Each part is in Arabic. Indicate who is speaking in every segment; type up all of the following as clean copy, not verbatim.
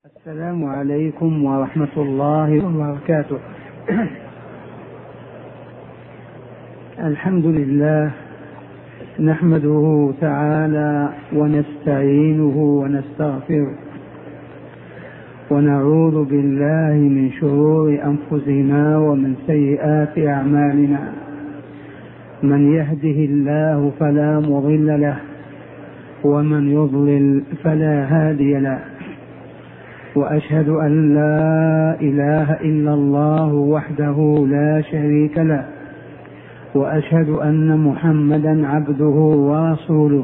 Speaker 1: السلام عليكم ورحمة الله وبركاته. الحمد لله نحمده تعالى ونستعينه ونستغفره ونعوذ بالله من شرور أنفسنا ومن سيئات أعمالنا. من يهده الله فلا مضل له ومن يضلل فلا هادي له، وأشهد أن لا إله إلا الله وحده لا شريك له، وأشهد أن محمدا عبده ورسوله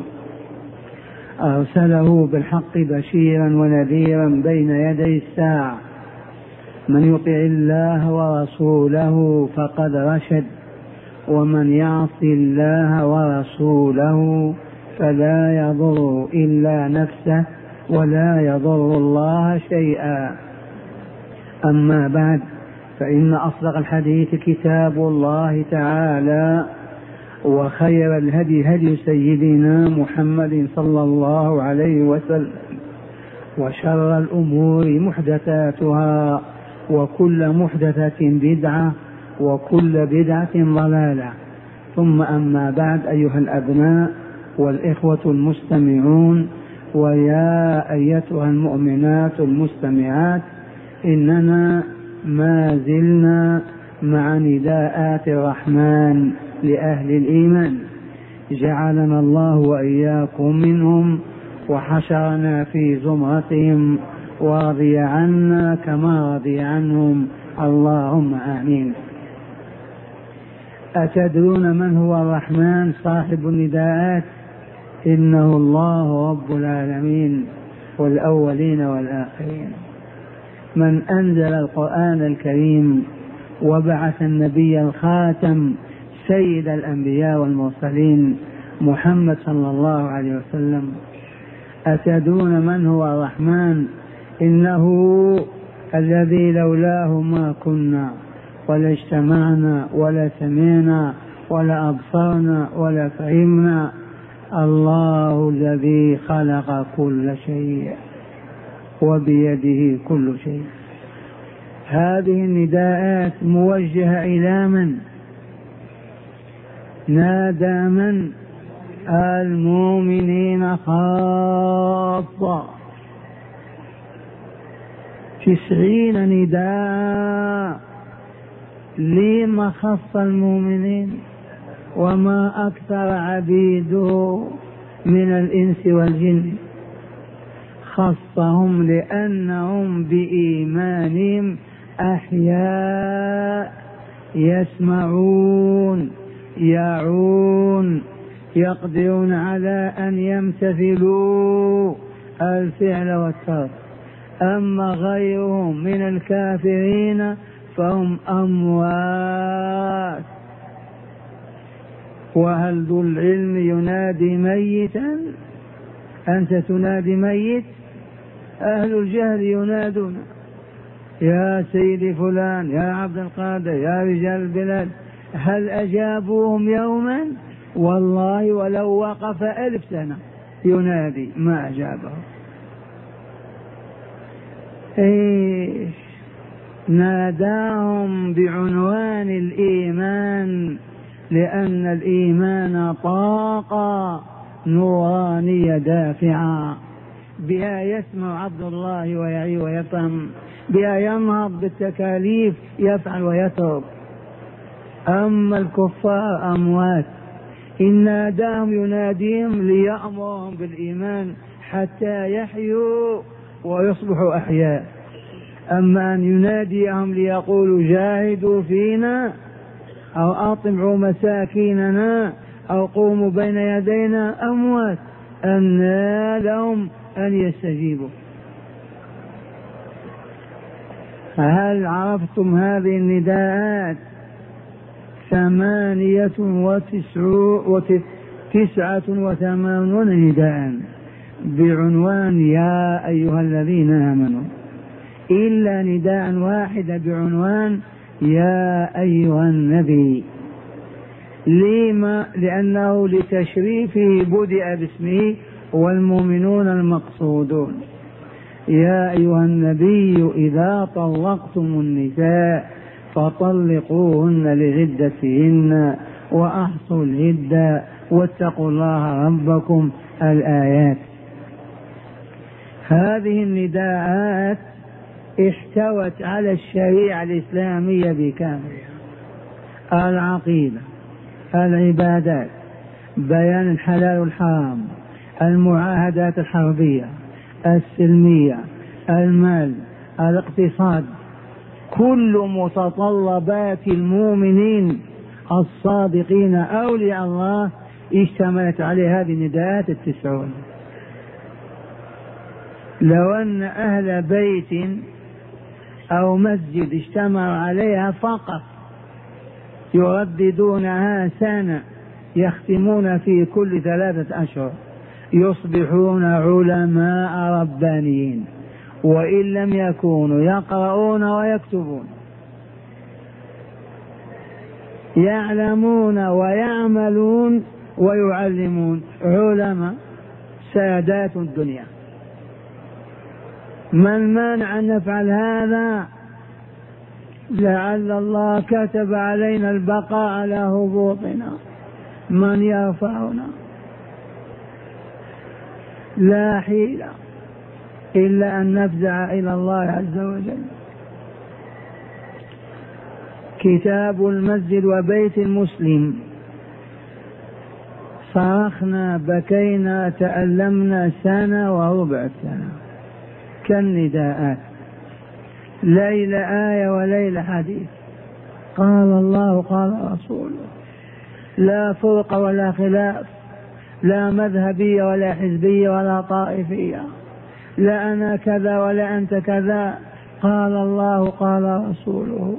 Speaker 1: أرسله بالحق بشيرا ونذيرا بين يدي الساعة. من يطع الله ورسوله فقد رشد، ومن يعص الله ورسوله فلا يضر إلا نفسه ولا يضر الله شيئا. أما بعد، فإن أصدق الحديث كتاب الله تعالى، وخير الهدي هدي سيدنا محمد صلى الله عليه وسلم، وشر الأمور محدثاتها، وكل محدثة بدعة، وكل بدعة ضلالة. ثم أما بعد، أيها الأبناء والإخوة المستمعون، ويا أيتها المؤمنات المستمعات، إننا ما زلنا مع نداءات الرحمن لأهل الإيمان، جعلنا الله وإياكم منهم وحشرنا في زمرتهم، ورضي عنا كما رضي عنهم، اللهم آمين. أتدرون من هو الرحمن صاحب النداءات؟ إنه الله رب العالمين والأولين والآخرين، من أنزل القرآن الكريم وبعث النبي الخاتم سيد الأنبياء والمرسلين محمد صلى الله عليه وسلم. أتدرون من هو الرحمن؟ إنه الذي لولاه ما كنا ولا اجتمعنا ولا سمعنا ولا أبصرنا ولا فهمنا. الله الذي خلق كل شيء وبيده كل شيء. هذه النداءات موجهة إلى من؟ نادى من؟ المؤمنين خاصة. 90 نداء. لما خص المؤمنين؟ وما أكثر عبيده من الإنس والجن. خصهم لأنهم بإيمانهم أحياء، يسمعون، يعون، يقدرون على أن يمتثلوا الفعل والترك. أما غيرهم من الكافرين فهم أموات. وهل ذو العلم ينادي ميتا؟ أنت تنادي ميت؟ أهل الجهل ينادون يا سيدي فلان، يا عبد القادر، يا رجال البلاد. هل أجابوهم يوما؟ والله ولو وقف 1000 سنة ينادي ما أجابهم. إيش؟ ناداهم بعنوان الإيمان، لأن الإيمان طاقة نورانية دافعة، بها يسمع عبد الله ويعي ويفهم، بها ينهض بالتكاليف، يفعل ويترك. أما الكفار أموات. إن ناداهم يناديهم ليأمرهم بالإيمان حتى يحيوا ويصبحوا أحياء. أما أن يناديهم ليقولوا جاهدوا فينا، أو أطعموا مساكيننا، أو قوموا بين يدينا، أموات. أنى لهم أن يستجيبوا. هل عرفتم هذه النداءات؟ 89 نداء بعنوان يا أيها الذين آمنوا، إلا نداء واحد بعنوان يا أيها النبي. لما؟ لأنه لتشريفه بدأ باسمه والمؤمنون المقصودون. يا أيها النبي إذا طلقتم النساء فطلقوهن لعدتهن وأحصوا العدة واتقوا الله ربكم. الآيات. هذه النداءات احتوت على الشريعة الإسلامية بكاملها: العقيدة، العبادات، بيان الحلال والحرام، المعاهدات الحربية، السلمية، المال، الاقتصاد، كل متطلبات المؤمنين الصادقين أولياء الله اشتملت عليه هذه النداءات 90. لو أن أهل بيت أو مسجد اجتمعوا عليها فقط يرددونها سنة يختمون في كل 3 أشهر يصبحون علماء ربانيين، وإن لم يكونوا يقرؤون ويكتبون، يعلمون ويعملون ويعلمون، علماء سادات الدنيا. ما المانع أن نفعل هذا؟ لعل الله كتب علينا البقاء على هبوطنا، من يرفعنا؟ لا حيلة إلا أن نفزع إلى الله عز وجل. كتاب المسجد وبيت المسلم: صرخنا، بكينا، تألمنا 1.25 سنة كالنداءات، ليلة آية وليلة حديث، قال الله قال رسوله، لا فرق ولا خلاف، لا مذهبية ولا حزبية ولا طائفية، لا أنا كذا ولا أنت كذا، قال الله قال رسوله.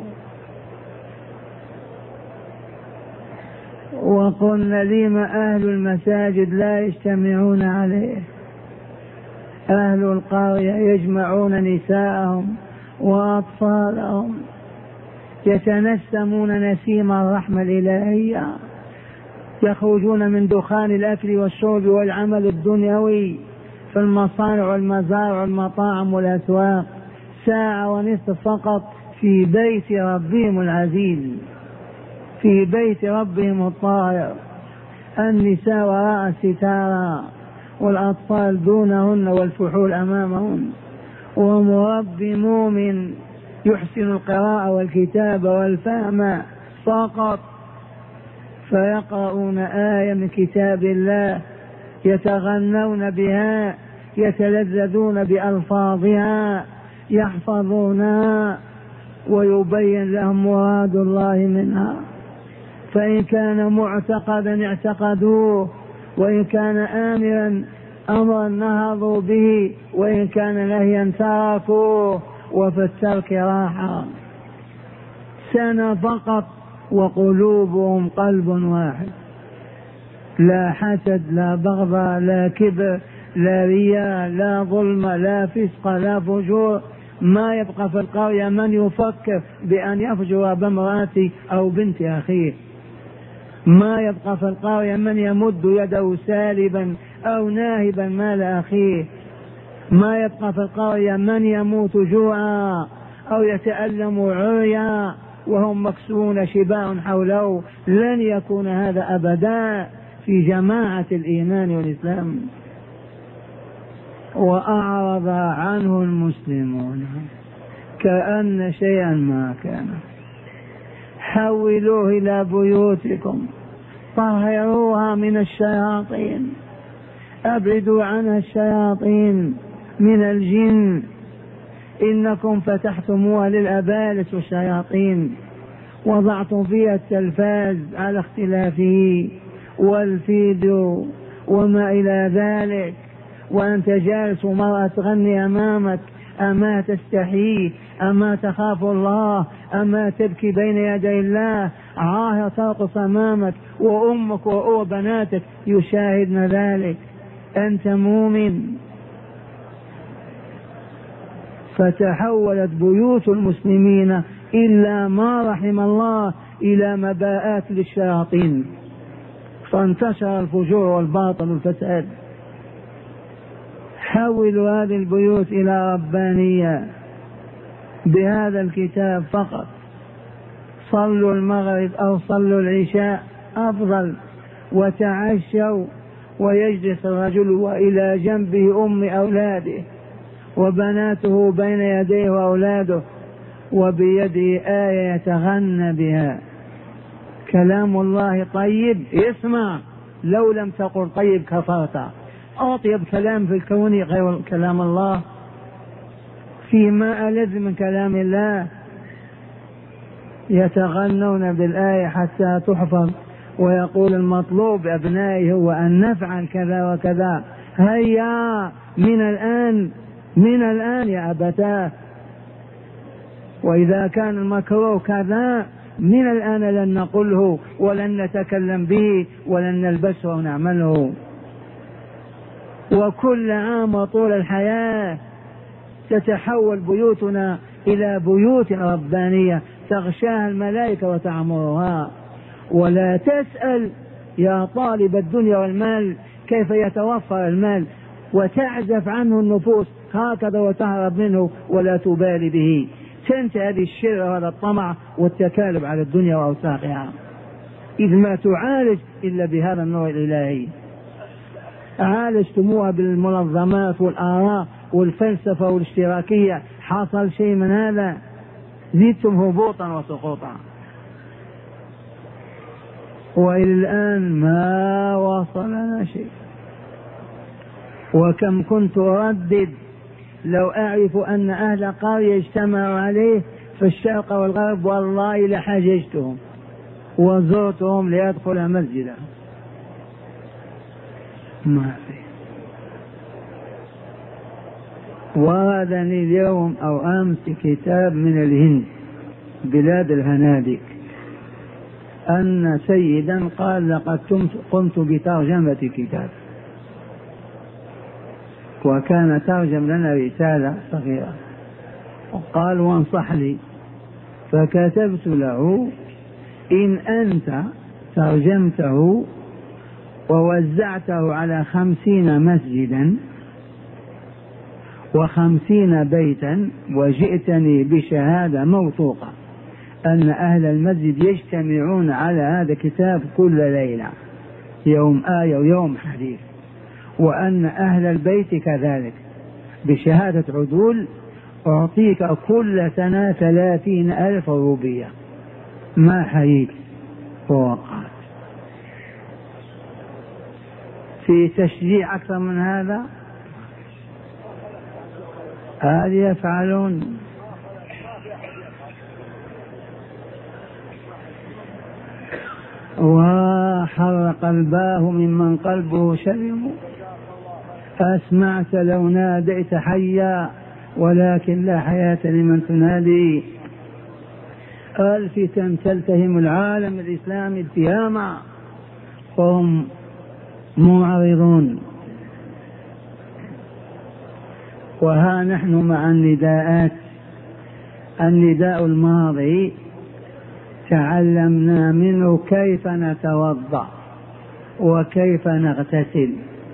Speaker 1: وقلنا لما أهل المساجد لا يجتمعون عليه؟ أهل القرية يجمعون نساءهم وأطفالهم، يتنسمون نسيم الرحمة الإلهية، يخرجون من دخان الأكل والشرب والعمل الدنيوي في المصانع والمزارع والمطاعم والأسواق 1.5 ساعة فقط في بيت ربهم العزيز، في بيت ربهم الطاهر. النساء وراء الستارة والأطفال دونهن والفحول أمامهن، ومربي مؤمن يحسن القراءة والكتابة والفهم فقط، فيقرؤون آية من كتاب الله يتغنون بها، يتلذذون بألفاظها، يحفظونها، ويبين لهم مراد الله منها. فإن كان معتقدا اعتقدوه، وإن كان آمرا أمرا نهضوا به، وإن كان نهيا تركوه، وفي الترك راحة. 1 فقط وقلوبهم قلب واحد، لا حسد، لا بغضاء، لا كبر، لا رياء، لا ظلم، لا فسق، لا فجور. ما يبقى في القرية من يفكر بأن يفجر بامرأته أو بنت أخيه، ما يبقى في القرية من يمد يده سالبا أو ناهبا مال أخيه، ما يبقى في القرية من يموت جوعا أو يتألم عريا وهم مكسون شباع حوله. لن يكون هذا أبدا في جماعة الإيمان والإسلام. وأعرض عنه المسلمون كأن شيئا ما كان. حولوه إلى بيوتكم، طهروها من الشياطين، أبعدوا عنها الشياطين من الجن، إنكم فتحتموها للأبالس والشياطين، وضعتم فيها التلفاز على اختلافه والفيديو وما إلى ذلك، وأنت جالس ومرأة تغني أمامك، أما تستحي؟ أما تخاف الله؟ أما تبكي بين يدي الله؟ عاهر ترقص أمامك وأمك وبناتك يشاهدن ذلك، أنت مؤمن. فتحولت بيوت المسلمين إلا ما رحم الله إلى مباءات للشياطين، فانتشر الفجور والباطل والفساد. حولوا هذه البيوت إلى ربانية بهذا الكتاب فقط. صلوا المغرب أو صلوا العشاء أفضل، وتعشوا، ويجلس الرجل وإلى جنبه أم أولاده وبناته بين يديه وأولاده، وبيده آية يتغنى بها. كلام الله طيب، اسمع، لو لم تقل طيب كفرت. أطيب كلام في الكون غير كلام الله، فيما ألذ من كلام الله. يتغنون بالآية حتى تحفظ، ويقول المطلوب أبنائي هو أن نفعل كذا وكذا. هيا من الآن، من الآن يا أبتاه. وإذا كان المكروه كذا من الآن لن نقوله ولن نتكلم به ولن نلبسه ونعمله. وكل عام وطول الحياة تتحول بيوتنا إلى بيوت ربانية تغشاها الملائكة وتعمرها. ولا تسأل يا طالب الدنيا والمال كيف يتوفر المال وتعزف عنه النفوس هكذا وتهرب منه ولا تبالي به. تنتهي هذه الشرة وهذا الطمع والتكالب على الدنيا وأوساخها، إذ ما تعالج إلا بهذا النوع الإلهي. عالجتموها بالمنظمات والآراء والفلسفة والاشتراكية، حصل شيء من هذا؟ زدتم هبوطا وسقوطا. وإلى الآن ما وصلنا شيء. وكم كنت أردد لو أعرف أن أهل قرية اجتمعوا عليه في الشرق والغرب والله لحججتهم وزرتهم ليدخل مسجدا. ما في. وردني اليوم أو أمس كتاب من الهند بلاد الهنادك أن سيدا قال لقد قمت بترجمة كتاب، وكان ترجم لنا رسالة صغيرة وقال وانصح لي، فكتبت له إن أنت ترجمته ووزعته على 50 مسجدا و50 بيتا وجئتني بشهادة موثوقة أن أهل المسجد يجتمعون على هذا الكتاب كل ليلة، يوم آية ويوم حديث، وأن أهل البيت كذلك بشهادة عدول، أعطيك كل سنة 30,000 روبية. ما حييت ووقعت. في تشجيع أكثر من هذا؟ هل يفعلون؟ وحر قلباه ممن قلبه سلم. أسمعت لو ناديت حيا ولكن لا حياة لمن تنادي. الفتن تلتهم العالم الإسلامي التهاما وهم معرضون. وها نحن مع النداءات. النداء الماضي تعلمنا منه كيف نتوضأ وكيف نغتسل،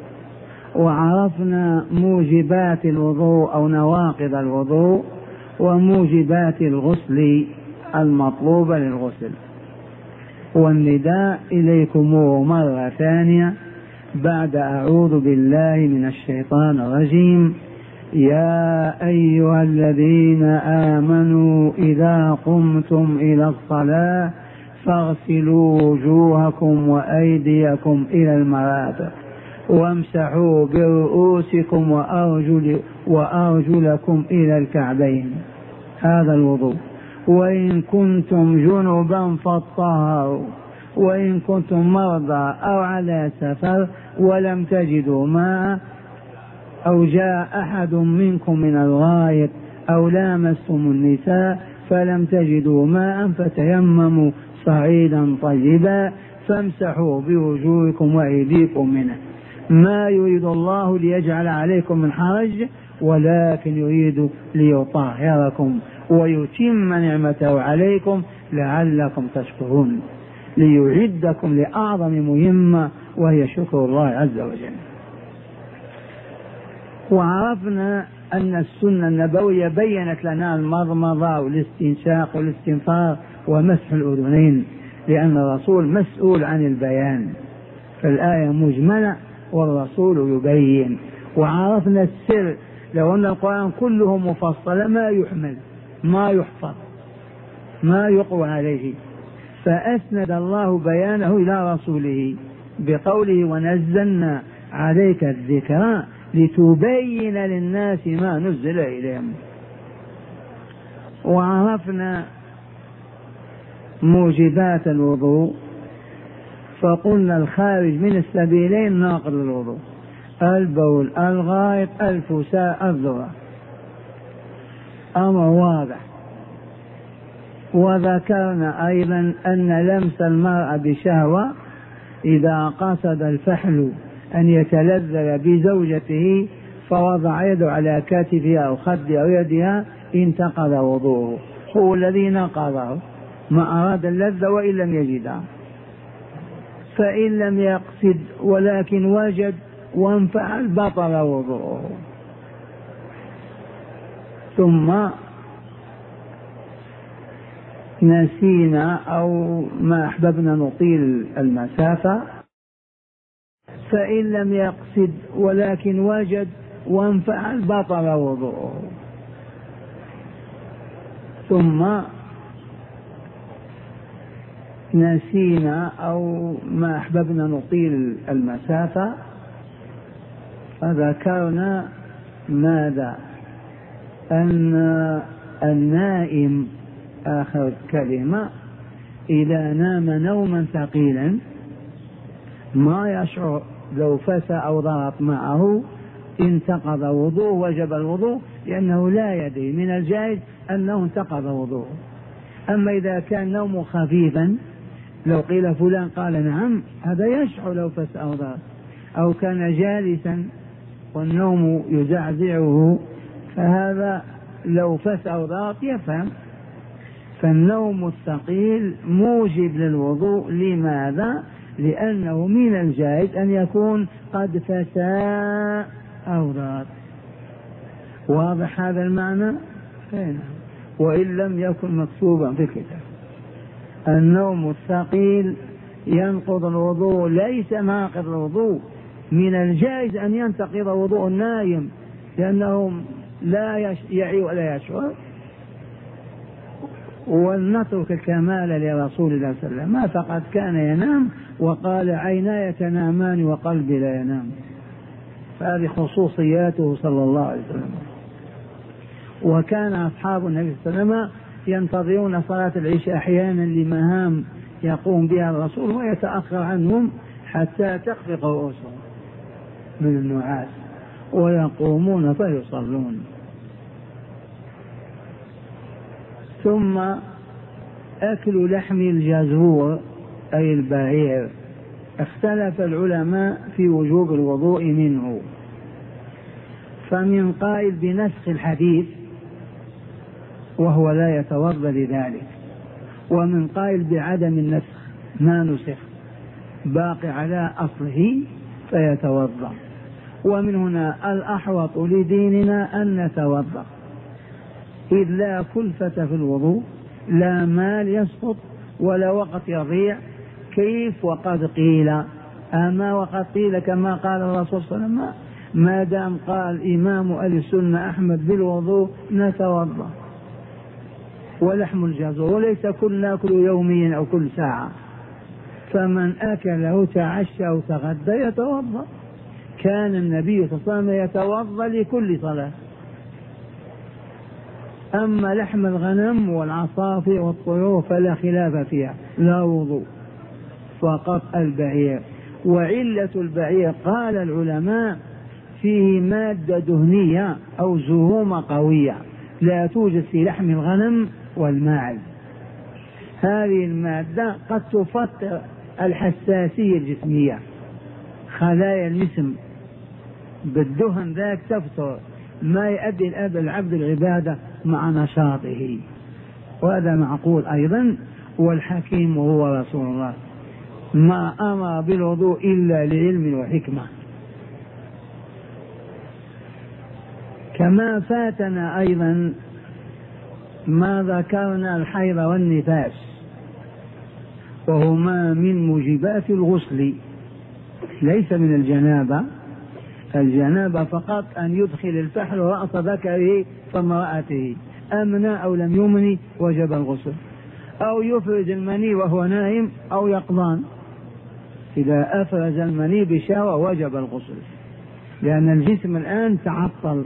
Speaker 1: وعرفنا موجبات الوضوء أو نواقض الوضوء وموجبات الغسل المطلوبة للغسل. والنداء إليكم مرة ثانية بعد أعوذ بالله من الشيطان الرجيم: يا أيها الذين آمنوا إذا قمتم إلى الصلاة فاغسلوا وجوهكم وأيديكم إلى المرافق وامسحوا برؤوسكم وأرجلكم إلى الكعبين. هذا الوضوء. وإن كنتم جنبا فاطهروا، وإن كنتم مرضى أو على سفر ولم تجدوا ماء أو جاء أحد منكم من الغائط أو لامستم النساء فلم تجدوا ماء فتيمموا صعيدا طيبا فامسحوا بوجوهكم وأيديكم منه. ما يريد الله ليجعل عليكم من حرج ولكن يريد ليطهركم ويتم نعمته عليكم لعلكم تشكرون، ليعدكم لأعظم مهمة وهي شكر الله عز وجل. وعرفنا أن السنة النبوية بيّنت لنا المضمضة والاستنشاق والاستنثار ومسح الأذنين، لأن الرسول مسؤول عن البيان، فالآية مجملة والرسول يبين. وعرفنا السر، لو أن القرآن كله مفصل ما يحمل، ما يحفظ، ما يقوى عليه، فأسند الله بيانه إلى رسوله بقوله ونزلنا عليك الذكر لتبين للناس ما نزل إليهم. وعرفنا موجبات الوضوء، فقلنا الخارج من السبيلين ناقض الوضوء: البول، الغائط، الفساء، الذرة، أمر واضح. وذكرنا أيضا أن لمس المرأة بشهوة إذا قصد الفحل أن يتلذذ بزوجته فوضع يده على كتفها أو خدها أو يدها انتقض وضوءه، هو الذي نقضه، ما أراد اللذة وإن لم يجدها. فإن لم يقصد ولكن وجد وانفعل بطل وضوءه. ثم نسينا أو ما أحببنا نطيل المسافة، فإن لم يقصد ولكن وجد وانفعل بطل وضوءه. ثم نسينا أو ما أحببنا نطيل المسافة، فذكرنا ماذا؟ أن النائم آخر كلمة إذا نام نوما ثقيلا ما يشعر لو فسى أو ضغط معه انتقض وضوء، وجب الوضوء، لأنه لا يدري، من الجائز أنه انتقض وضوء. أما إذا كان نوم خفيفا لو قيل فلان قال نعم، هذا يشعر لو فسى أو ضغط، أو كان جالسا والنوم يزعزعه، فهذا لو فسى أو ضغط يفهم. فالنوم الثقيل موجب للوضوء. لماذا؟ لأنه من الجائز أن يكون قد فسى أو ضغط. واضح هذا المعنى؟ وإن لم يكن مكتوبا في الكتاب. النوم الثقيل ينقض الوضوء، ليس ناقض الوضوء. من الجائز أن ينتقض وضوء النايم لأنه لا يعي ولا يشعر. ولنترك الكمال لرسول الله صلى الله عليه وسلم، فقد كان ينام وقال عيناي تنامان وقلبي لا ينام، فهذه خصوصياته صلى الله عليه وسلم. وكان أصحاب النبي صلى الله عليه وسلم ينتظرون صلاة العشاء أحيانا لمهام يقوم بها الرسول ويتأخر عنهم حتى تخفق رؤوسهم من النعاس ويقومون فيصلون. ثم أكل لحم الجزور أي البعير، اختلف العلماء في وجوب الوضوء منه، فمن قائل بنسخ الحديث وهو لا يتوضأ لذلك، ومن قائل بعدم النسخ، ما نسخ باقي على أصله فيتوضأ. ومن هنا الأحوط لديننا أن نتوضأ، إذ لا كلفة في الوضوء، لا مال يسقط ولا وقت يضيع. كيف وقد قيل؟ أما وقد قيل كما قال الرسول صلى الله عليه وسلم: ما دام قال إمام أهل السنة أحمد بالوضوء نتوضأ. ولحم الجزور وليس كل ناكل يوميا أو كل ساعة، فمن أكله تعشى أو تغدى يتوضأ. كان النبي صلى الله عليه وسلم يتوضأ لكل صلاة. أما لحم الغنم والعصافر والطيور فلا خلاف فيها، لا وضوء، فقط البعير. وعلة البعير قال العلماء فيه مادة دهنية أو زهومة قوية لا توجد في لحم الغنم والماعز. هذه المادة قد تفطر الحساسية الجسمية، خلايا الجسم بالدهن ذاك تفطر، ما يؤدي العبد العبادة مع نشاطه، وهذا معقول أيضا. والحكيم وهو رسول الله ما أمر بالوضوء إلا لعلم وحكمة. كما فاتنا أيضا ما ذكرنا الحيض والنفاس، وهما من موجبات الغسل، ليس من الجنابة. الجنابة فقط أن يدخل الفحل رأس ذكره فامرأته، أمنى أو لم يمني وجب الغسل، أو يفرز المني وهو نائم أو يقظان، إذا أفرز المني بشهوة وجب الغسل، لأن الجسم الآن تعطل.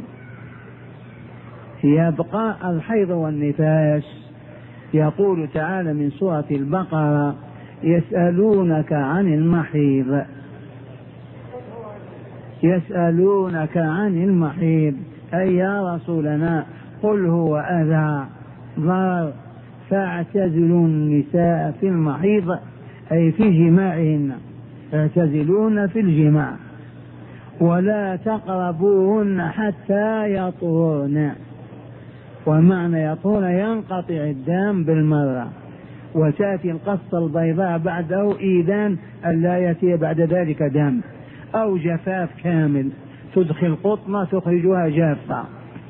Speaker 1: يبقى الحيض والنفاس. يقول تعالى من سورة البقرة: يسألونك عن المحيض، يسألونك عن المحيض، أي يا رسولنا قل هو أذى ضار فاعتزلوا النساء في المحيض، أي في جماعهن، اعتزلون في الجماع، ولا تقربوهن حتى يطهرن. ومعنى يطهرن ينقطع الدم بالمرة، وتأتي القصة البيضاء بعده إيذان ألا يأتي بعد ذلك دم، أو جفاف كامل، تدخل قطنة تخرجها جافة.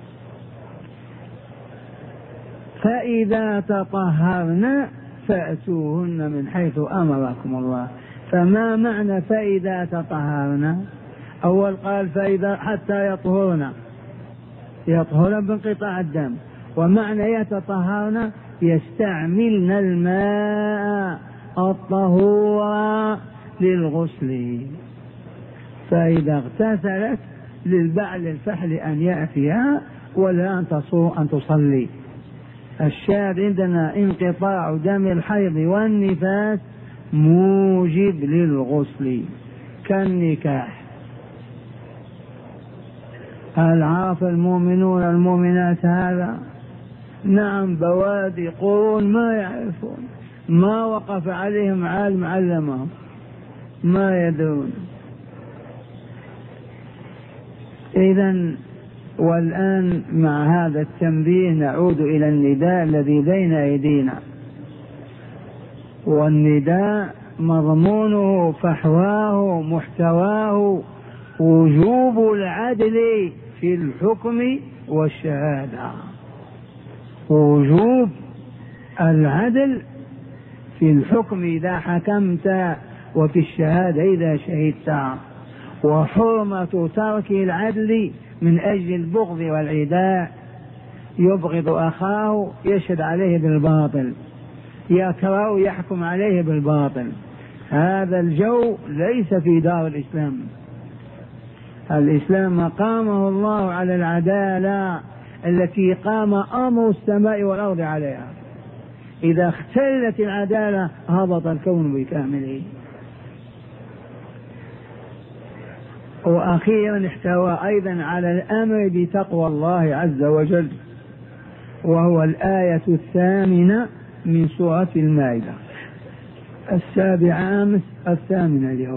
Speaker 1: فإذا تطهرن فأتوهن من حيث أمركم الله. فما معنى فإذا تطهرن؟ أول قال فإذا حتى يطهرن، يطهرن بانقطاع الدم، ومعنى يتطهرن يستعملن الماء الطهور للغسل. فإذا اغتسلت للبعل الفحل أن يأتيها ولا أن تصلي. الشاهد عندنا انقطاع دم الحيض والنفاس موجب للغسل كالنكاح. هل عرف المؤمنون المؤمنات هذا؟ نعم، بوادي قرون ما يعرفون، ما وقف عليهم عالم علمهم، ما يدرون. إذن والآن مع هذا التنبيه نعود إلى النداء الذي بين أيدينا. والنداء مضمونه فحواه محتواه وجوب العدل في الحكم والشهادة، وجوب العدل في الحكم إذا حكمت، وفي الشهادة إذا شهدت، وحرمة ترك العدل من أجل البغض والعداء. يبغض أخاه يشهد عليه بالباطل، يكره يحكم عليه بالباطل. هذا الجو ليس في دار الإسلام. الإسلام مقامه الله على العدالة التي قام أمر السماء والأرض عليها. إذا اختلت العدالة هبط الكون بكامله. وأخيرا احتوى أيضا على الأمر بتقوى الله عز وجل، وهو الآية 8 من سورة المائدة، 7 أمس 8 اليوم.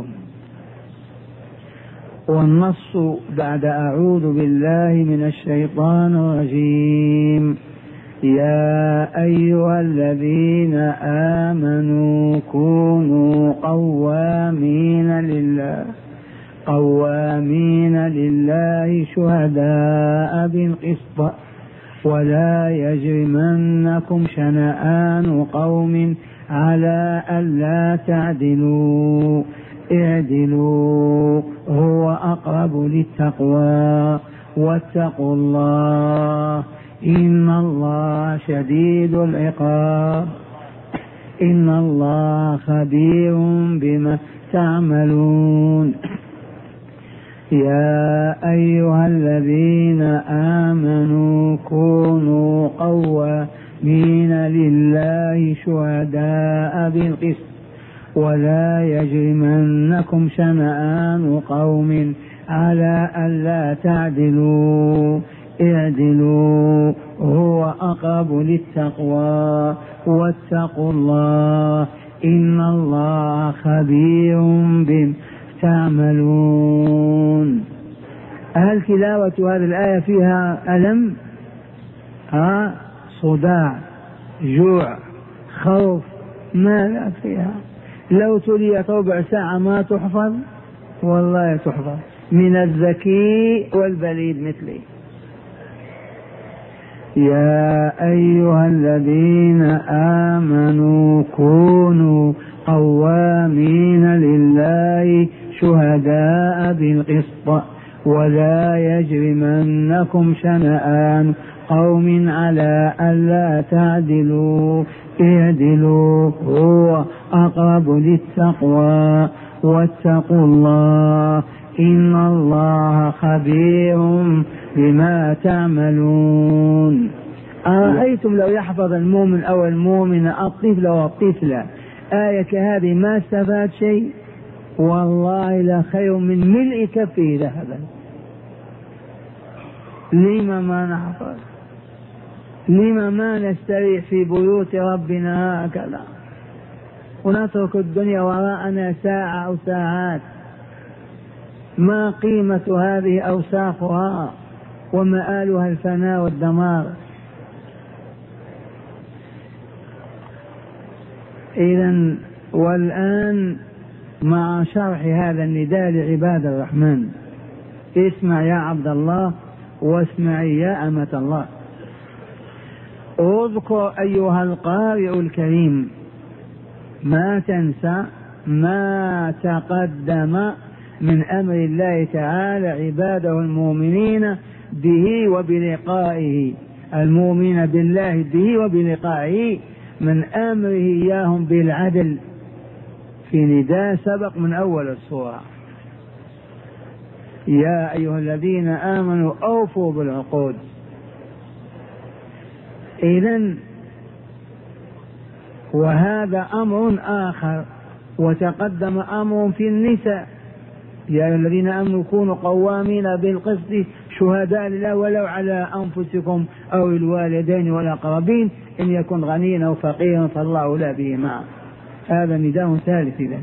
Speaker 1: والنص بعد أعوذ بالله من الشيطان الرجيم: يا أيها الذين آمنوا كونوا قوامين لله شهداء بالقسط ولا يجرمنكم شنآن قوم على ألا تعدلوا اعدلوا هو أقرب للتقوى واتقوا الله إن الله شديد العقاب إن الله خبير بما تعملون. يا أيها الذين آمنوا كونوا قوامين لله شهداء بالقسط ولا يجرمنكم شنآن قوم على ألا تعدلوا اعدلوا هو أقرب للتقوى واتقوا الله إن الله خبير بما تعملون. هل تلاوة هذه الآية فيها ألم؟ صداع، جوع، خوف؟ ما لا فيها. لو تليت ربع ساعة ما تحفظ، والله تحفظ من الذكي والبليد مثلي. يا أيها الذين آمنوا كونوا قوامين لله شهداء بالقسط ولا يجرمنكم شنآن قوم على ألا تعدلوا اعدلوا هو أقرب للتقوى واتقوا الله إن الله خبير بما تعملون. أرأيتم لو يحفظ المؤمن أو المؤمن الطفل والطفلة آية كهذه ما استفاد شيء؟ والله لا خير من ملء كفه ذهبا. لما ما نحفظ؟ لما ما نستريح في بيوت ربنا هكذا ونترك الدنيا وراءنا ساعة أو ساعات؟ ما قيمة هذه أوساخها ومآلها الفناء والدمار. إذن والآن مع شرح هذا النداء لعباد الرحمن اسمع يا عبد الله واسمعي يا أمة الله. اذكر أيها القارئ الكريم ما تنسى ما تقدم من أمر الله تعالى عباده المؤمنين به وبلقائه، المؤمن بالله به وبلقائه، من أمره إياهم بالعدل في نداء سبق من أول السورة. يا أيها الذين آمنوا أوفوا بالعقود. إذن وهذا أمر آخر، وتقدم أمر في النساء يا أيها الذين آمنوا كونوا قوامين بالقسط شهداء لله ولو على أنفسكم أو الوالدين والأقربين إن يكن غنيا أو فقيرا فالله أولى بهما. هذا نداء ثالث إذن.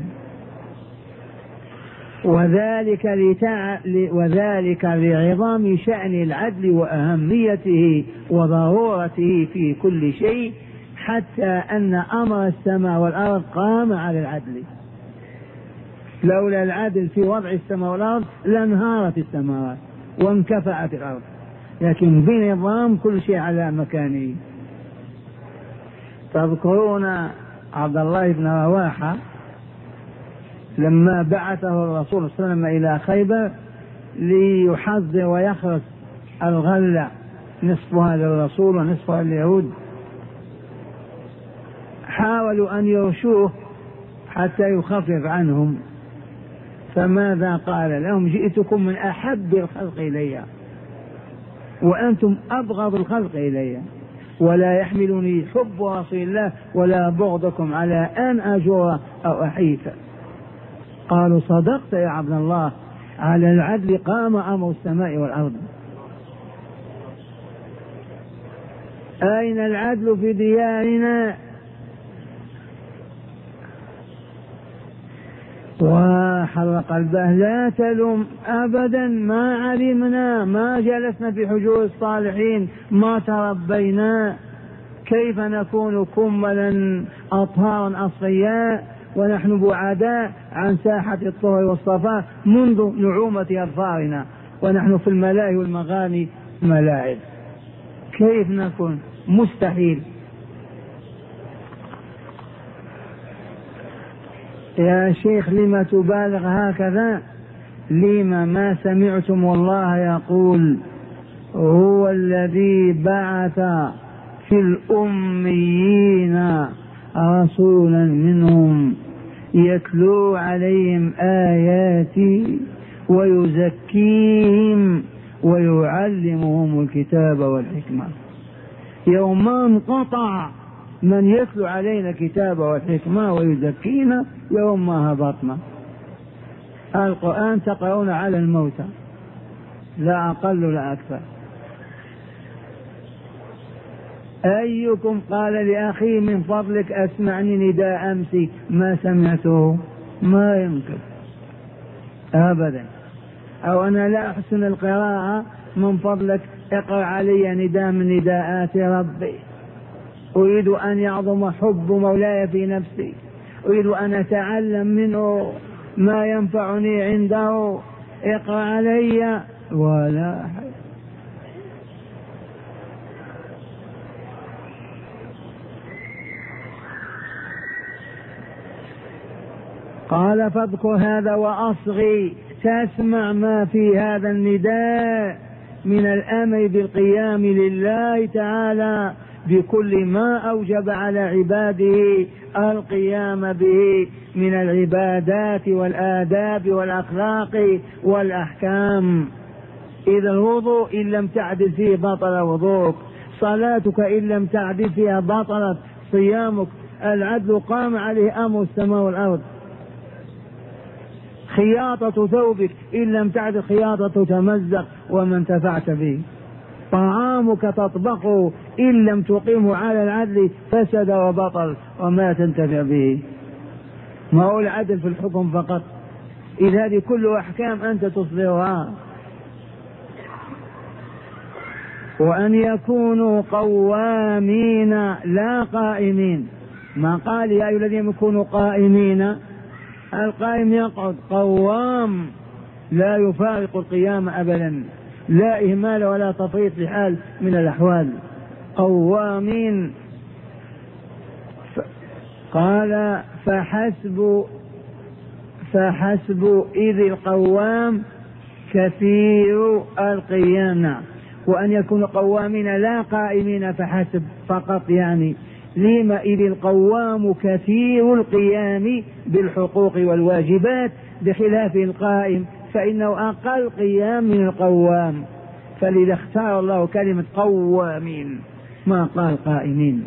Speaker 1: وذلك لعظم شأن العدل وأهميته وضرورته في كل شيء، حتى أن أمر السماء والأرض قام على العدل. لولا العدل في وضع السماء والأرض لانهارت السماوات وانكفأت الأرض، لكن بنظام كل شيء على مكانه. تذكرون عبد الله بن رواحة لما بعثه الرسول صلى الله عليه وسلم إلى خيبر ليحضر ويخرس الغلة، نصفها للرسول ونصفها لليهود، حاولوا أن يرشوه حتى يخفف عنهم، فماذا قال لهم؟ جئتكم من أحب الخلق إلي وأنتم أبغض الخلق إلي، ولا يحملني حب رسول الله ولا بغضكم على أن أجور أو أحيف. قالوا صدقت يا عبد الله، على العدل قام أمر السماء والأرض. أين العدل في ديارنا؟ وحرق قلبه لا تلوم أبدا، ما علمنا، ما جلسنا في حجور الصالحين، ما تربينا، كيف نكون كملا أطهارا أصفياء ونحن بعداء عن ساحة الطهر والصفاء منذ نعومة أظفارنا، ونحن في الملاهي والمغاني ملاعب، كيف نكون؟ مستحيل. يا شيخ لما تبالغ هكذا؟ لما ما سمعتم الله يقول هو الذي بعث في الأميين رسولا منهم يتلو عليهم آياتي ويزكيهم ويعلمهم الكتاب والحكمة. يوم انقطع من يتلو علينا الكتاب والحكمة ويزكينا يوم ما هبطنا. القرآن تقرؤون على الموتى، لا أقل لا أكثر. أيكم قال لأخي من فضلك أسمعني نداء أمسي ما سمعته؟ ما يمكن أبدا. أو أنا لا أحسن القراءة، من فضلك اقرأ علي نداء من نداءات ربي، أريد أن يعظم حب مولاي في نفسي، أريد أن أتعلم منه ما ينفعني عنده، اقرأ علي. ولا قال فاذكر هذا وأصغي تسمع ما في هذا النداء من الأمر بالقيام لله تعالى بكل ما أوجب على عباده القيام به من العبادات والآداب والأخلاق والأحكام. إذا الوضوء إن لم تعدل فيه بطل وضوءك، صلاتك إن لم تعدل فيها بطلت صيامك، العدل قام عليه أمر السماء والأرض، خياطة ثوبك إن لم تعدل خياطة تمزق وما انتفعت به، طعامك تطبخه إن لم تقيمه على العدل فسد وبطل وما تنتفع به. ما هو العدل في الحكم فقط، إذا هذه كل أحكام أنت تصدرها. وأن يكونوا قوامين لا قائمين، ما قال يا أيها الذين يكونوا قائمين، القائم يقعد، قوام لا يفارق القيام أبدا، لا إهمال ولا تفريط لحال من الأحوال، قوامين. قال فحسب إذ القوام كثير القيام. وأن يكون قوامين لا قائمين فحسب فقط، يعني لما إذ القوام كثير القيام بالحقوق والواجبات بخلاف القائم فإنه أقل قيام من القوام، فلذا اختار الله كلمة قوامين ما قال قائمين.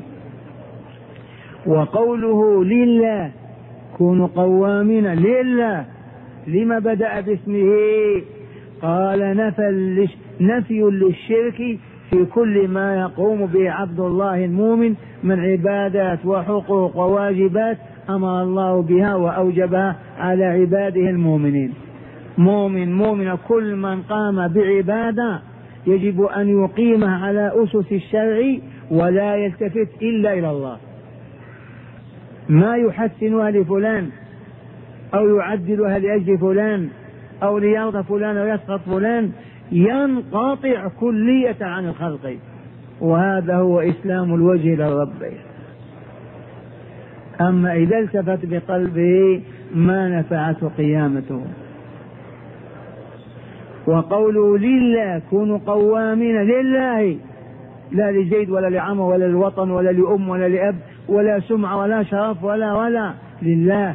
Speaker 1: وقوله لله كونوا قوامين لله، لما بدأ باسمه؟ قال نفي للشرك في كل ما يقوم به عبد الله المؤمن من عبادات وحقوق وواجبات أمر الله بها وأوجبها على عباده المؤمنين. مؤمن كل من قام بعبادة يجب أن يقيمها على أسس الشرع ولا يلتفت إلا إلى الله، ما يحسنها لفلان أو يعدلها لأجل فلان أو ليرضى فلان أو يسقط فلان، ينقطع كلية عن الخلق، وهذا هو إسلام الوجه للرب. أما إذا التفت بقلبه ما نفعته قيامته. وقوله لله كونوا قوامين لله، لا لزيد ولا لعمر ولا للوطن ولا لأم ولا لأب ولا سمعة ولا شرف ولا لله.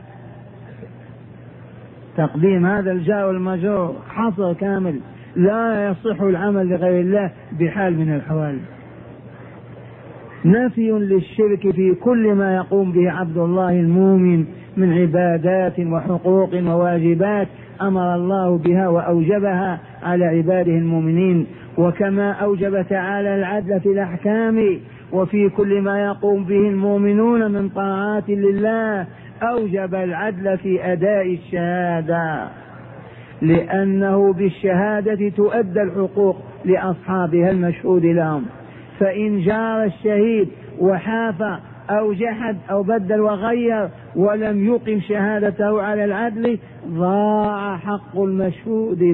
Speaker 1: تقديم هذا الجار والمجرور حصر كامل، لا يصح العمل لغير الله بحال من الحوال. نفي للشرك في كل ما يقوم به عبد الله المؤمن من عبادات وحقوق وواجبات أمر الله بها وأوجبها على عباده المؤمنين، وكما أوجب تعالى العدل في الأحكام وفي كل ما يقوم به المؤمنون من طاعات لله أوجب العدل في أداء الشهادة، لأنه بالشهادة تؤدى الحقوق لأصحابها المشهود لهم. فإن جار الشهيد وحاف أو جحد أو بدل وغير ولم يقم شهادته على العدل ضاع حق المشهود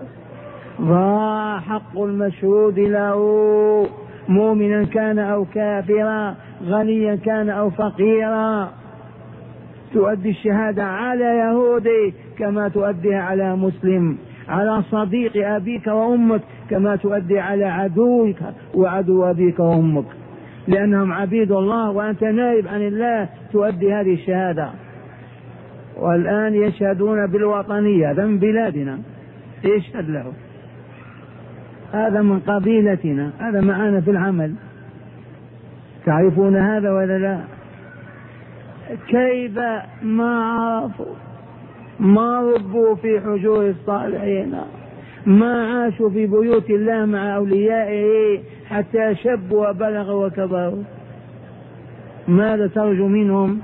Speaker 1: له، مؤمنا كان أو كافرا، غنيا كان أو فقيرا. تؤدي الشهادة على يهودي كما تؤديها على مسلم، على صديق أبيك وأمك كما تؤدي على عدوك وعدو أبيك وأمك، لأنهم عبيد الله وأنت نائب عن الله تؤدي هذه الشهادة. والآن يشهدون بالوطنية، هذا من بلادنا يشهد له، هذا من قبيلتنا، هذا معنا في العمل، تعرفون هذا ولا لا؟ كيف ما عرفوا، ما ربوا في حجور الصالحين، ما عاشوا في بيوت الله مع أوليائه حتى شبوا وبلغوا وكبروا، ماذا ترجو منهم؟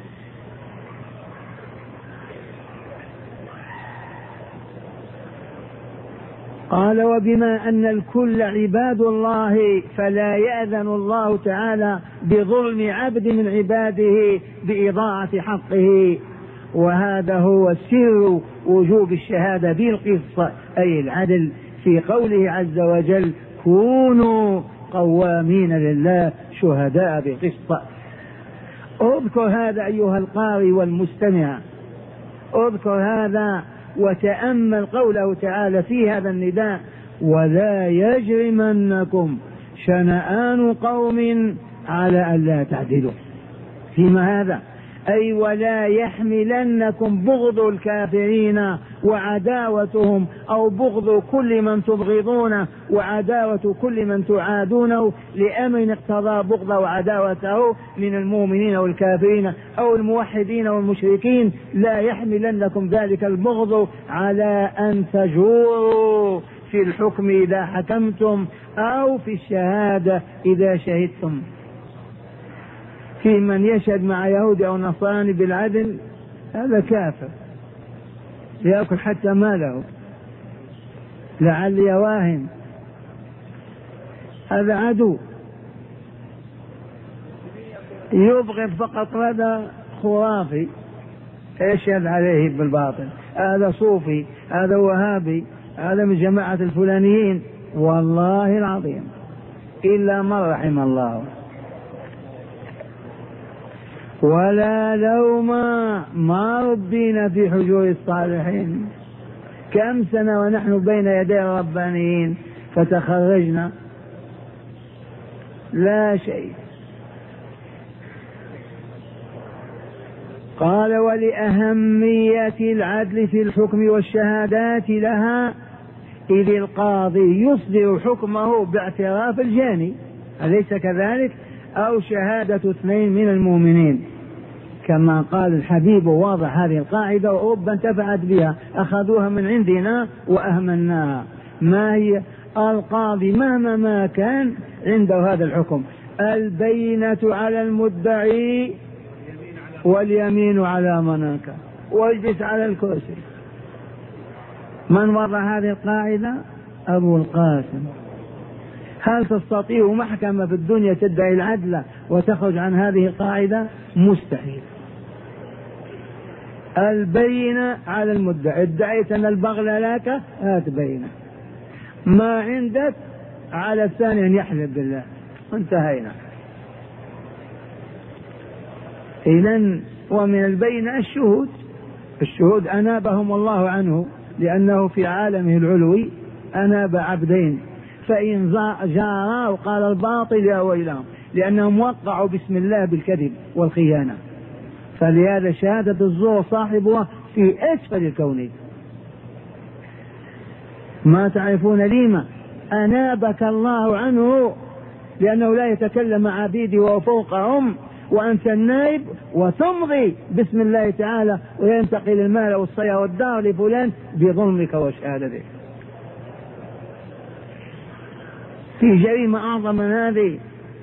Speaker 1: قال وبما أن الكل عباد الله فلا يأذن الله تعالى بظلم عبد من عباده بإضاعة حقه، وهذا هو سر وجوب الشهادة بالقسط أي العدل في قوله عز وجل كونوا قوامين لله شهداء بالقسط. اذكر هذا أيها القارئ والمستمع، اذكر هذا وتأمل قوله تعالى في هذا النداء: ولا يجرمنكم شنآن قوم على ألا تعدلوا. فيما هذا أي ولا يحملنكم بغض الكافرين وعداوتهم، أو بغض كل من تبغضونه وعداوة كل من تعادونه، لأمر اقتضى بغض وعداوته من المؤمنين والكافرين أو الموحدين والمشركين، لا يحملنكم ذلك البغض على أن تجوروا في الحكم إذا حكمتم أو في الشهادة إذا شهدتم. في من يشهد مع يهودي أو نصراني بالعدل هذا كافر يأكل حتى ماله لعلي واهم، هذا عدو يبغض فقط، هذا خرافي يشهد عليه بالباطل، هذا صوفي، هذا وهابي، هذا من جماعة الفلانيين، والله العظيم إلا من رحم الله. ولا لوم، ما ربينا في حجور الصالحين، كم سنة ونحن بين يدي الربانيين فتخرجنا لا شيء. قال: ولأهمية العدل في الحكم والشهادات لها، إذ القاضي يصدر حكمه باعتراف الجاني، أليس كذلك؟ أو شهادة اثنين من المؤمنين، كما قال الحبيب واضح هذه القاعدة وأوروبا انتفعت بها، أخذوها من عندنا وأهملناها. ما هي؟ القاضي مهما ما كان عنده هذا الحكم: البينة على المدعي واليمين على من أنكر، واجلس على الكرسي. من وضع هذه القاعدة؟ أبو القاسم. هل تستطيع محكمة في الدنيا تدعي العدل وتخرج عن هذه القاعدة؟ مستحيل. البينة على المدعي، ادعيت أن البغل لك، هات بينة، ما عندك على الثاني أن يحلف بالله، انتهينا. إذن ومن البينة الشهود، الشهود أنابهم الله عنه لأنه في عالمه العلوي أناب عبدين، فإن جارا وقال الباطل يا ويلهم، لأنهم وقعوا بسم الله بالكذب والخيانة، فلهذا شهادة الزور صاحبها في أسفل الكون. ما تعرفون لما أنابك الله عنه؟ لأنه لا يتكلم مع عبيده وفوقهم، وأنت النائب وتمضي بسم الله تعالى وينتقل المال والصيا والدار لفلان بظلمك وشهادتك. في جريمة أعظم من هذه.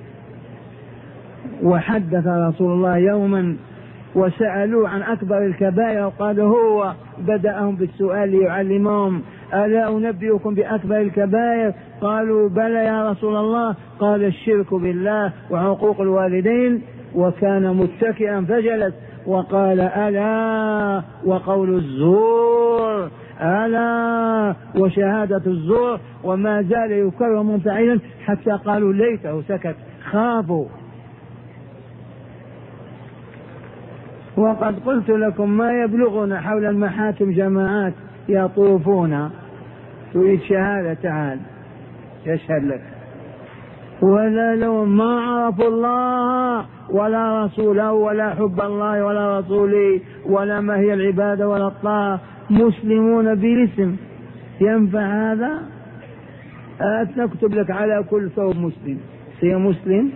Speaker 1: وحدث رسول الله يوما وسألوه عن أكبر الكبائر، وقال هو بدأهم بالسؤال ليعلمهم: ألا أنبئكم بأكبر الكبائر؟ قالوا: بلى يا رسول الله. قال: الشرك بالله وعقوق الوالدين. وكان متكئا فجلس وقال: ألا وقول الزور، ألا وشهادة الزور. وما زال يكرر منفعلا حتى قالوا ليته سكت، خافوا. وقد قلت لكم ما يبلغنا حول المحاكم جماعات يطوفون، تريد شهادة تعال يشهد لك. ولا لو ما عرفوا الله ولا رسوله ولا حب الله ولا رسوله ولا ما هي العبادة ولا الطاعة، مسلمون بالاسم، ينفع هذا؟ نكتب لك على كل ثوب مسلم، هي مسلم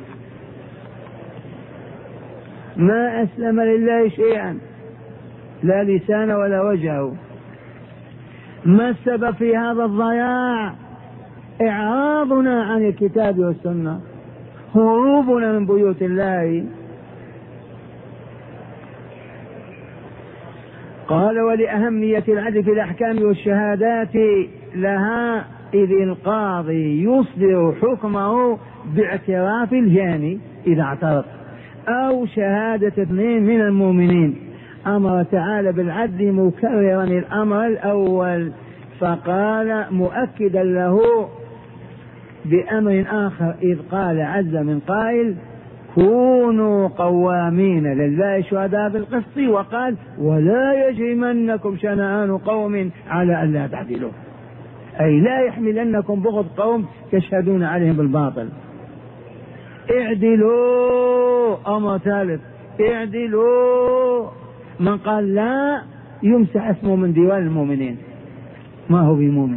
Speaker 1: ما أسلم لله شيئا، لا لسان ولا وجهه. ما السبب في هذا الضياع؟ إعراضنا عن الكتاب والسنة، هروبنا من بيوت الله. قال: ولأهمية العدل في الأحكام والشهادات لها، إذ القاضي يصدر حكمه باعتراف الجاني إذا اعترف، أو شهادة اثنين من المؤمنين. أمر تعالى بالعدل مكررا الأمر الأول، فقال مؤكدا له بأمر آخر، إذ قال عز من قائل: كونوا قوامين لله شهداء بالقسط، وقال ولا يجرمنكم شنآن قوم على ألا تعدلوا، أي لا يحملنكم بغض قوم تشهدون عليهم بالباطل. اعدلوا، أمر ثالث، اعدلوا. من قال لا يمسح اسمه من ديوان المؤمنين، ما هو بمؤمن.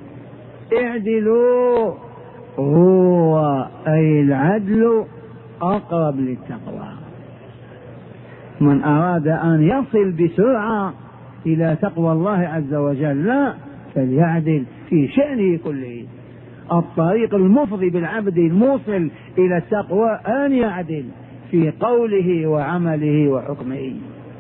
Speaker 1: اعدلوا هو أي العدل أقرب للتقوى. من أراد أن يصل بسرعة إلى تقوى الله عز وجل لا فليعدل في شأنه كله. الطريق المفضي بالعبد الموصل إلى التقوى أن يعدل في قوله وعمله وحكمه،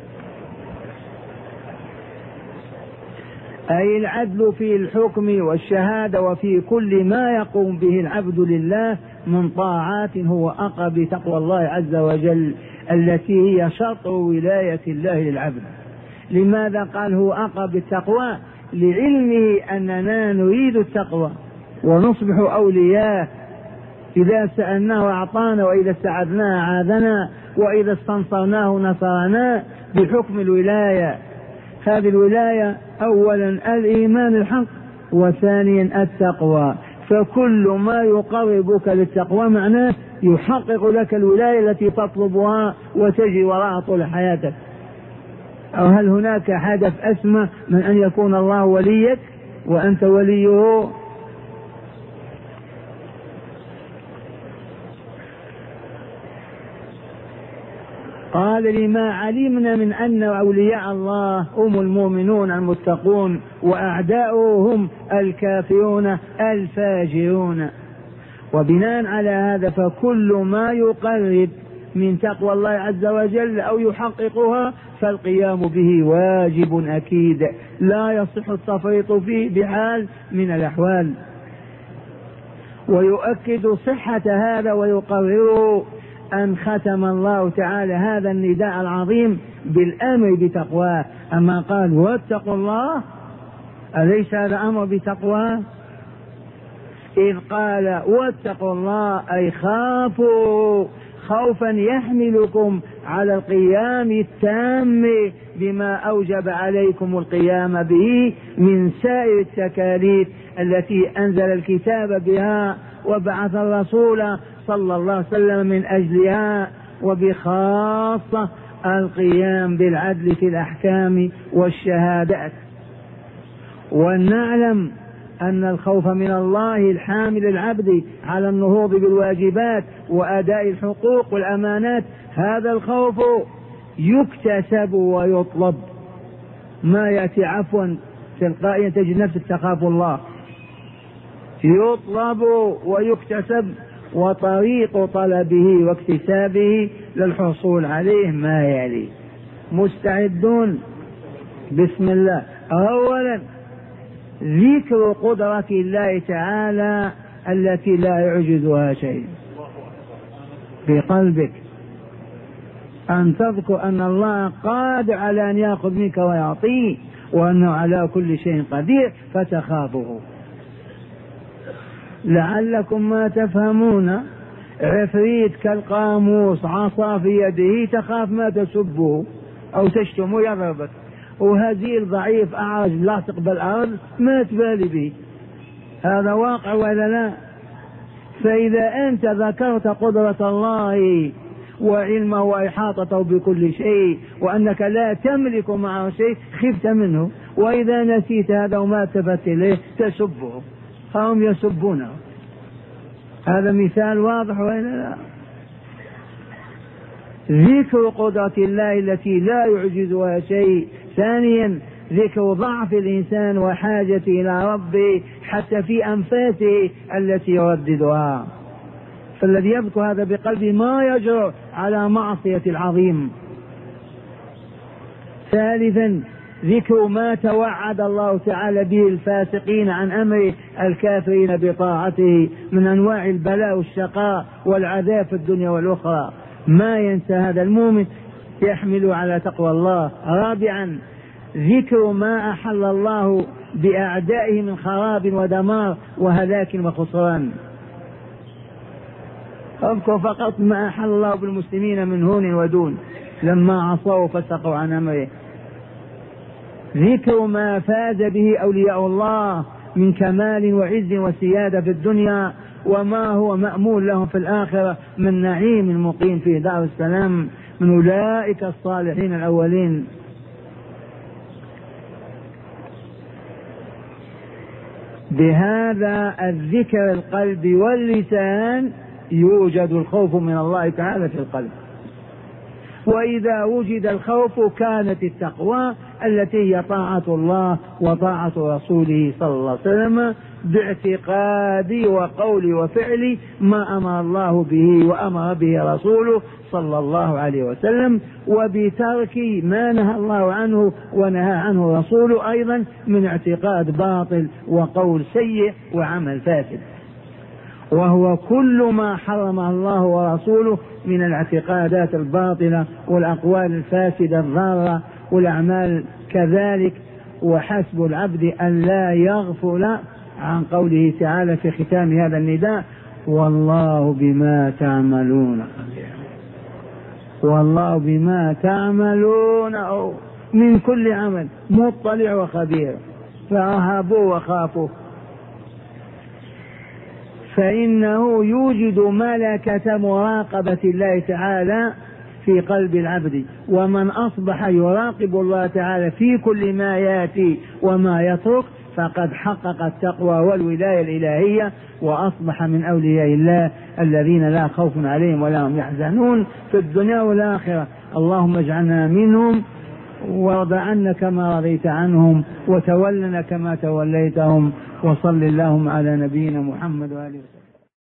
Speaker 1: أي العدل في الحكم والشهادة وفي كل ما يقوم به العبد لله من طاعات هو أقرب تقوى الله عز وجل التي هي شرط ولاية الله للعبد. لماذا قال هو أقرب التقوى؟ لعلمه أننا نريد التقوى ونصبح أولياء، إذا سألناه أعطانا، وإذا استعذناه عاذنا، وإذا استنصرناه نصرنا بحكم الولاية. هذه الولاية أولا الإيمان الحق، وثانيا التقوى. فكل ما يقربك للتقوى معناه يحقق لك الولاية التي تطلبها وتجري وراءها طول حياتك. أو هل هناك هدف أسمى من أن يكون الله وليك وأنت وليه؟ قال لما علمنا من أن أولياء الله هم المؤمنون المتقون، وأعداؤه هم الكافرون الفاجرون. وبناء على هذا فكل ما يقرب من تقوى الله عز وجل أو يحققها فالقيام به واجب أكيد لا يصح التفريط فيه بحال من الأحوال. ويؤكد صحة هذا ويقرره أن ختم الله تعالى هذا النداء العظيم بالأمر بتقواه. أما قال واتقوا الله، أليس هذا أمر بتقواه؟ إذ قال واتقوا الله أي خافوا خوفا يحملكم على القيام التام بما أوجب عليكم القيام به من سائر التكاليف التي أنزل الكتاب بها وبعث الرسول صلى الله عليه وسلم من أجلها، وبخاصة القيام بالعدل في الأحكام والشهادات. ونعلم أن الخوف من الله الحامل العبد على النهوض بالواجبات وأداء الحقوق والأمانات، هذا الخوف يكتسب ويطلب. ما يأتي عفوا تلقائيا تجد نفسك تخاف الله، يطلب ويكتسب، وطريق طلبه واكتسابه للحصول عليه ما يلي. مستعدون؟ بسم الله. أولا ذكر قدرة الله تعالى التي لا يعجزها شيء في قلبك، أن تذكر أن الله قادر على أن يأخذ منك ويعطيه، وأنه على كل شيء قدير فتخافه. لعلكم ما تفهمون، عفريت كالقاموس عصا في يده تخاف ما تسبه أو تشتمه يضربك، وهزيل ضعيف أعرج لاصق بالأرض ما تبالي به. هذا واقع ولا لا؟ فإذا أنت ذكرت قدرة الله وعلمه وإحاطته بكل شيء وأنك لا تملك معه شيء خفت منه، وإذا نسيت هذا وما التفت إليه تسبه، هم يسبونه. هذا مثال واضح ولا لا؟ ذكر قدرة الله التي لا يعجزها شيء. ثانيا ذكر ضعف الإنسان وحاجته إلى ربه حتى في أنفاسه التي يرددها، فالذي يذكر هذا بقلبه ما يجرؤ على معصية العظيم. ثالثا ذكر ما توعد الله تعالى به الفاسقين عن أمر الكافرين بطاعته من أنواع البلاء والشقاء والعذاب في الدنيا والأخرى، ما ينسى هذا المؤمن يحمل على تقوى الله. رابعا ذكر ما أحل الله بأعدائه من خراب ودمار وهلاك وخسران. اذكر فقط ما أحل الله بالمسلمين من هون ودون لما عصوا وفسقوا عن أمره. ذكر ما فاز به أولياء الله من كمال وعز وسيادة في الدنيا، وما هو مأمول لهم في الآخرة من نعيم المقيم في دار السلام من أولئك الصالحين الأولين. بهذا الذكر القلب واللسان يوجد الخوف من الله تعالى في القلب، وإذا وجد الخوف كانت التقوى التي هي طاعة الله وطاعة رسوله صلى الله عليه وسلم باعتقادي وقولي وفعلي ما أمر الله به وأمر به رسوله صلى الله عليه وسلم، وبترك ما نهى الله عنه ونهى عنه رسوله أيضا من اعتقاد باطل وقول سيء وعمل فاسد، وهو كل ما حرمه الله ورسوله من الاعتقادات الباطلة والأقوال الفاسدة الضارة والأعمال كذلك. وحسب العبد أن لا يغفل عن قوله تعالى في ختام هذا النداء: والله بما تعملون، والله بما تعملون من كل عمل مطلع وخبير، فارهبوا وخافوا. فإنه يوجد ملكة مراقبة الله تعالى في قلب العبد، ومن أصبح يراقب الله تعالى في كل ما يأتي وما يترك فقد حقق التقوى والولاية الإلهية، وأصبح من أولياء الله الذين لا خوف عليهم ولا هم يحزنون في الدنيا والآخرة. اللهم اجعلنا منهم، وارض عنا كما رضيت عنهم، وتولنا كما توليتهم، وصل اللهم على نبينا محمد وآله وسلم.